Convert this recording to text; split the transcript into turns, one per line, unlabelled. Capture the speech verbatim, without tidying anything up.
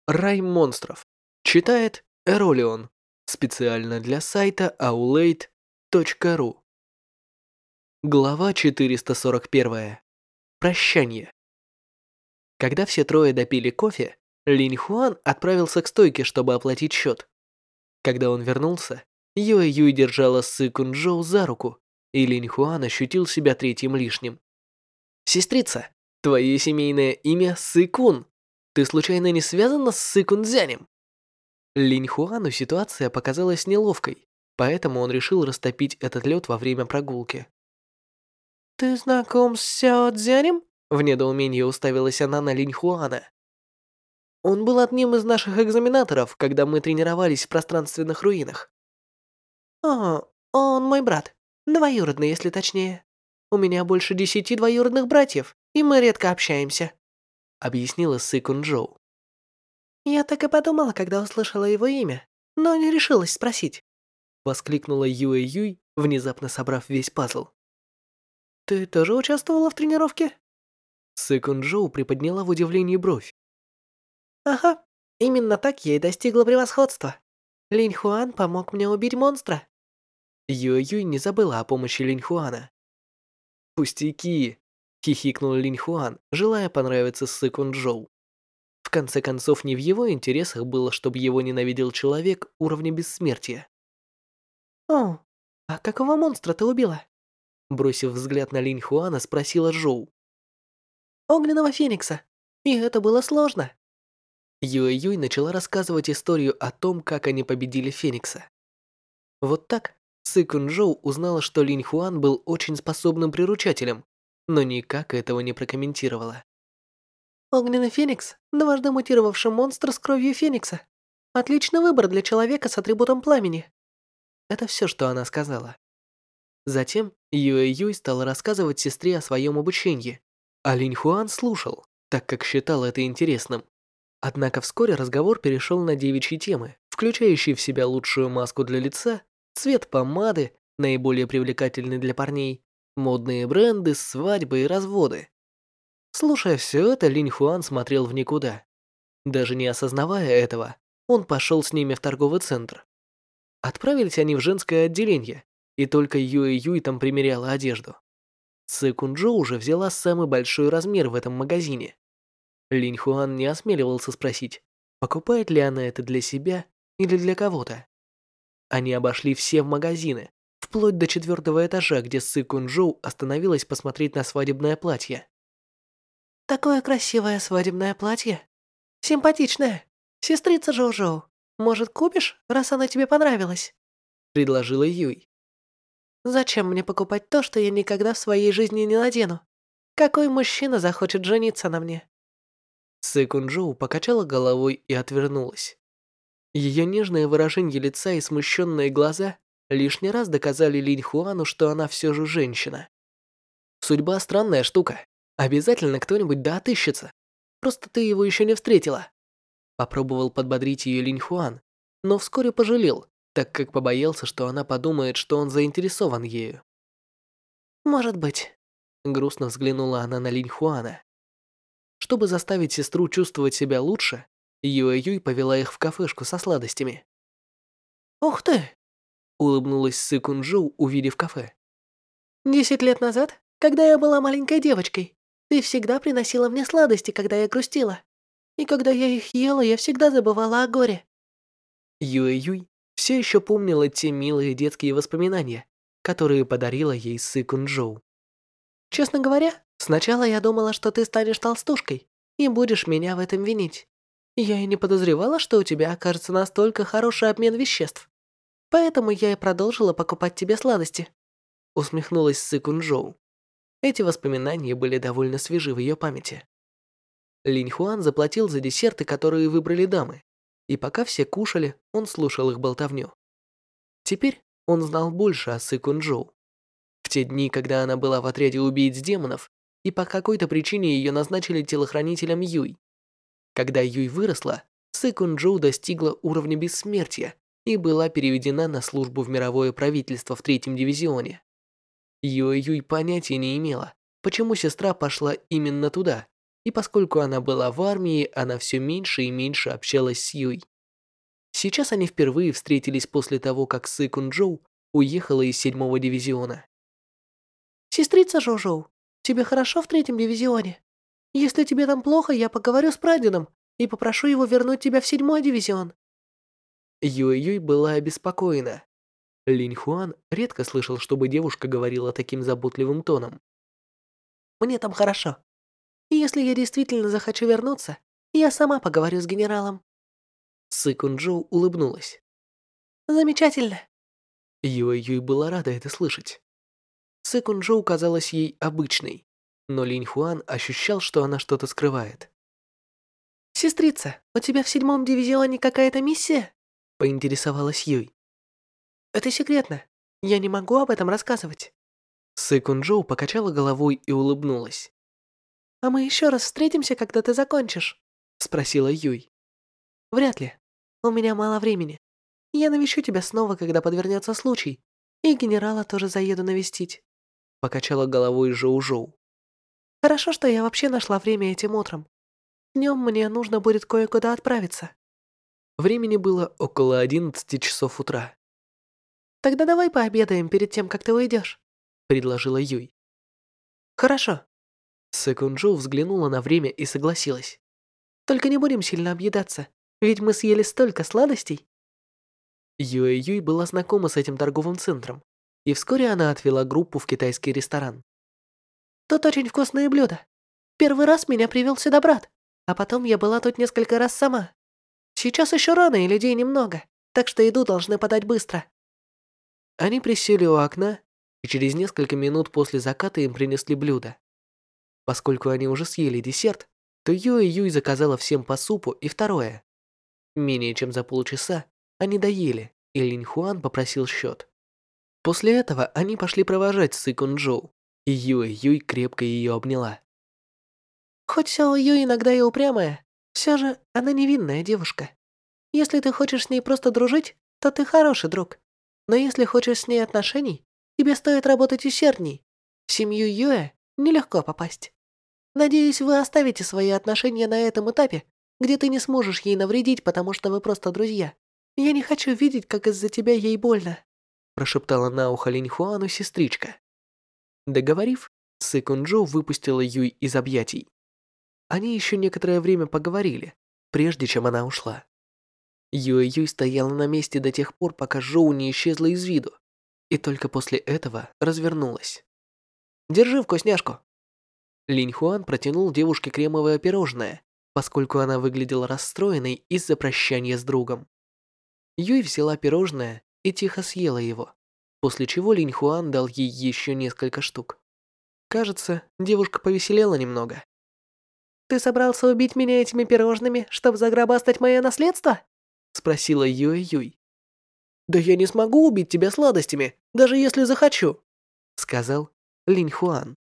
Рай монстров. Читает Эролион. Специально для сайта аулейт точка ру. Глава четыреста сорок один. Прощание. Когда все трое допили кофе, Линь Хуан отправился к стойке, чтобы оплатить счет. Когда он вернулся, Юэ Юй держала Сы Кунчжоу за руку, и Линь Хуан ощутил себя третьим лишним. «Сестрица, твое семейное имя Сы Кун. Ты случайно не связана с Сы Кунцзянем?» Линь Хуану ситуация показалась неловкой, поэтому он решил растопить этот лед во время прогулки. «Ты знаком с Сяо Цзянем?» В недоумении уставилась она на Линь Хуана. «Он был одним из наших экзаменаторов, когда мы тренировались в пространственных руинах». «О, он мой брат. Двоюродный, если точнее. У меня больше десяти двоюродных братьев, и мы редко общаемся», объяснила Сы Кунчжоу. «Я так и подумала, когда услышала его имя, но не решилась спросить», воскликнула Юэ Юй, внезапно собрав весь пазл. «Ты тоже участвовала в тренировке?» Сы Кунчжоу приподняла в удивлении бровь. «Ага, именно так я и достигла превосходства. Линь Хуан помог мне убить монстра». Юэ Юй не забыла о помощи Линь Хуана. «Пустяки!» — хихикнул Линь Хуан, желая понравиться Сы Кунчжоу. В конце концов, не в его интересах было, чтобы его ненавидел человек уровня бессмертия. «О, а какого монстра ты убила?» Бросив взгляд на Линь Хуана, спросила Жоу. «Огненного феникса. И это было сложно». Юэ Юй начала рассказывать историю о том, как они победили феникса. Вот так Сы Кунчжоу узнала, что Линь Хуан был очень способным приручателем, но никак этого не прокомментировала. «Огненный феникс, дважды мутировавший монстр с кровью феникса. Отличный выбор для человека с атрибутом пламени». Это все, что она сказала. Затем Юэ Юй стала рассказывать сестре о своем обучении, а Линь Хуан слушал, так как считал это интересным. Однако вскоре разговор перешел на девичьи темы, включающие в себя лучшую маску для лица, цвет помады, наиболее привлекательный для парней, модные бренды, свадьбы и разводы. Слушая все это, Линь Хуан смотрел в никуда. Даже не осознавая этого, он пошел с ними в торговый центр. Отправились они в женское отделение, и только Юэ Юй там примеряла одежду. Сы Кунчжоу уже взяла самый большой размер в этом магазине. Линь Хуан не осмеливался спросить, покупает ли она это для себя или для кого-то. Они обошли все магазины, вплоть до четвертого этажа, где Сы Кунчжоу остановилась посмотреть на свадебное платье. «Такое красивое свадебное платье. Симпатичное. Сестрица Жоу-Жоу, может, купишь, раз она тебе понравилась?» предложила Юй. «Зачем мне покупать то, что я никогда в своей жизни не надену? Какой мужчина захочет жениться на мне?» Сы Кунчжоу покачала головой и отвернулась. Ее нежное выражение лица и смущенные глаза лишний раз доказали Линь Хуану, что она все же женщина. «Судьба странная штука. Обязательно кто-нибудь да отыщется. Просто ты его еще не встретила». Попробовал подбодрить ее Линь Хуан, но вскоре пожалел, так как побоялся, что она подумает, что он заинтересован ею. «Может быть», — грустно взглянула она на Линь Хуана. Чтобы заставить сестру чувствовать себя лучше, Юэ Юй повела их в кафешку со сладостями. «Ух ты!» — улыбнулась Сы Кунчжоу, увидев кафе. «Десять лет назад, когда я была маленькой девочкой, ты всегда приносила мне сладости, когда я грустила. И когда я их ела, я всегда забывала о горе». Юэ Юй все еще помнила те милые детские воспоминания, которые подарила ей Сы Кунчжоу. «Честно говоря, сначала я думала, что ты станешь толстушкой и будешь меня в этом винить. Я и не подозревала, что у тебя окажется настолько хороший обмен веществ. Поэтому я и продолжила покупать тебе сладости», усмехнулась Сы Кунчжоу. Эти воспоминания были довольно свежи в ее памяти. Линь Хуан заплатил за десерты, которые выбрали дамы, и пока все кушали, он слушал их болтовню. Теперь он знал больше о Сы Кунчжоу. В те дни, когда она была в отряде убийц демонов, и по какой-то причине ее назначили телохранителем Юй. Когда Юй выросла, Сы Кунчжоу достигла уровня бессмертия и была переведена на службу в мировое правительство в третьем дивизионе. Юэ Юй понятия не имела, почему сестра пошла именно туда, и поскольку она была в армии, она все меньше и меньше общалась с Юй. Сейчас они впервые встретились после того, как Сы Кун-джоу уехала из седьмого дивизиона. «Сестрица Жоу-Жоу, тебе хорошо в третьем дивизионе? Если тебе там плохо, я поговорю с прадедом и попрошу его вернуть тебя в седьмой дивизион». Юй-Юй была обеспокоена. Линь Хуан редко слышал, чтобы девушка говорила таким заботливым тоном. «Мне там хорошо. И если я действительно захочу вернуться, я сама поговорю с генералом». Сы Кун-джоу улыбнулась. «Замечательно». Юй-Юй была рада это слышать. Сы Кун-джоу казалась ей обычной, но Линь Хуан ощущал, что она что-то скрывает. «Сестрица, у тебя в седьмом дивизионе какая-то миссия?» — поинтересовалась Юй. «Это секретно. Я не могу об этом рассказывать». Сы Кун-джоу покачала головой и улыбнулась. «А мы еще раз встретимся, когда ты закончишь?» — спросила Юй. «Вряд ли. У меня мало времени. Я навещу тебя снова, когда подвернется случай, и генерала тоже заеду навестить», — покачала головой Жоу-Жоу. «Хорошо, что я вообще нашла время этим утром. Днем мне нужно будет кое-куда отправиться». Времени было около одиннадцати часов утра. «Тогда давай пообедаем перед тем, как ты уйдешь», — предложила Юй. «Хорошо». Сы Кун-джоу взглянула на время и согласилась. «Только не будем сильно объедаться, ведь мы съели столько сладостей». Юэ-Юй была знакома с этим торговым центром, и вскоре она отвела группу в китайский ресторан. «Тут очень вкусные блюда. Первый раз меня привел сюда брат, а потом я была тут несколько раз сама. Сейчас еще рано и людей немного, так что еду должны подать быстро». Они присели у окна, и через несколько минут после заката им принесли блюда. Поскольку они уже съели десерт, то Юэ-Юй заказала всем по супу и второе. Менее чем за полчаса они доели, и Линь Хуан попросил счет. После этого они пошли провожать Сы Кун-джоу, и Юэ-Юй крепко ее обняла. «Хоть Сяо Юй иногда и упрямая, все же она невинная девушка. Если ты хочешь с ней просто дружить, то ты хороший друг. Но если хочешь с ней отношений, тебе стоит работать усердней. В семью Юэ нелегко попасть. Надеюсь, вы оставите свои отношения на этом этапе, где ты не сможешь ей навредить, потому что вы просто друзья. Я не хочу видеть, как из-за тебя ей больно», прошептала на ухо Линь Хуану сестричка. Договорив, Сы Кун-джоу выпустила Юй из объятий. Они еще некоторое время поговорили, прежде чем она ушла. Юэ-Юй стояла на месте до тех пор, пока Жоу не исчезла из виду, и только после этого развернулась. «Держи вкусняшку». Линь Хуан протянул девушке кремовое пирожное, поскольку она выглядела расстроенной из-за прощания с другом. Юй взяла пирожное и тихо съела его, после чего Линь Хуан дал ей еще несколько штук. Кажется, девушка повеселела немного. «Ты собрался убить меня этими пирожными, чтобы заграбастать мое наследство?» — спросила Юэ-Юй. «Да я не смогу убить тебя сладостями, даже если захочу», — сказал Линь Хуан.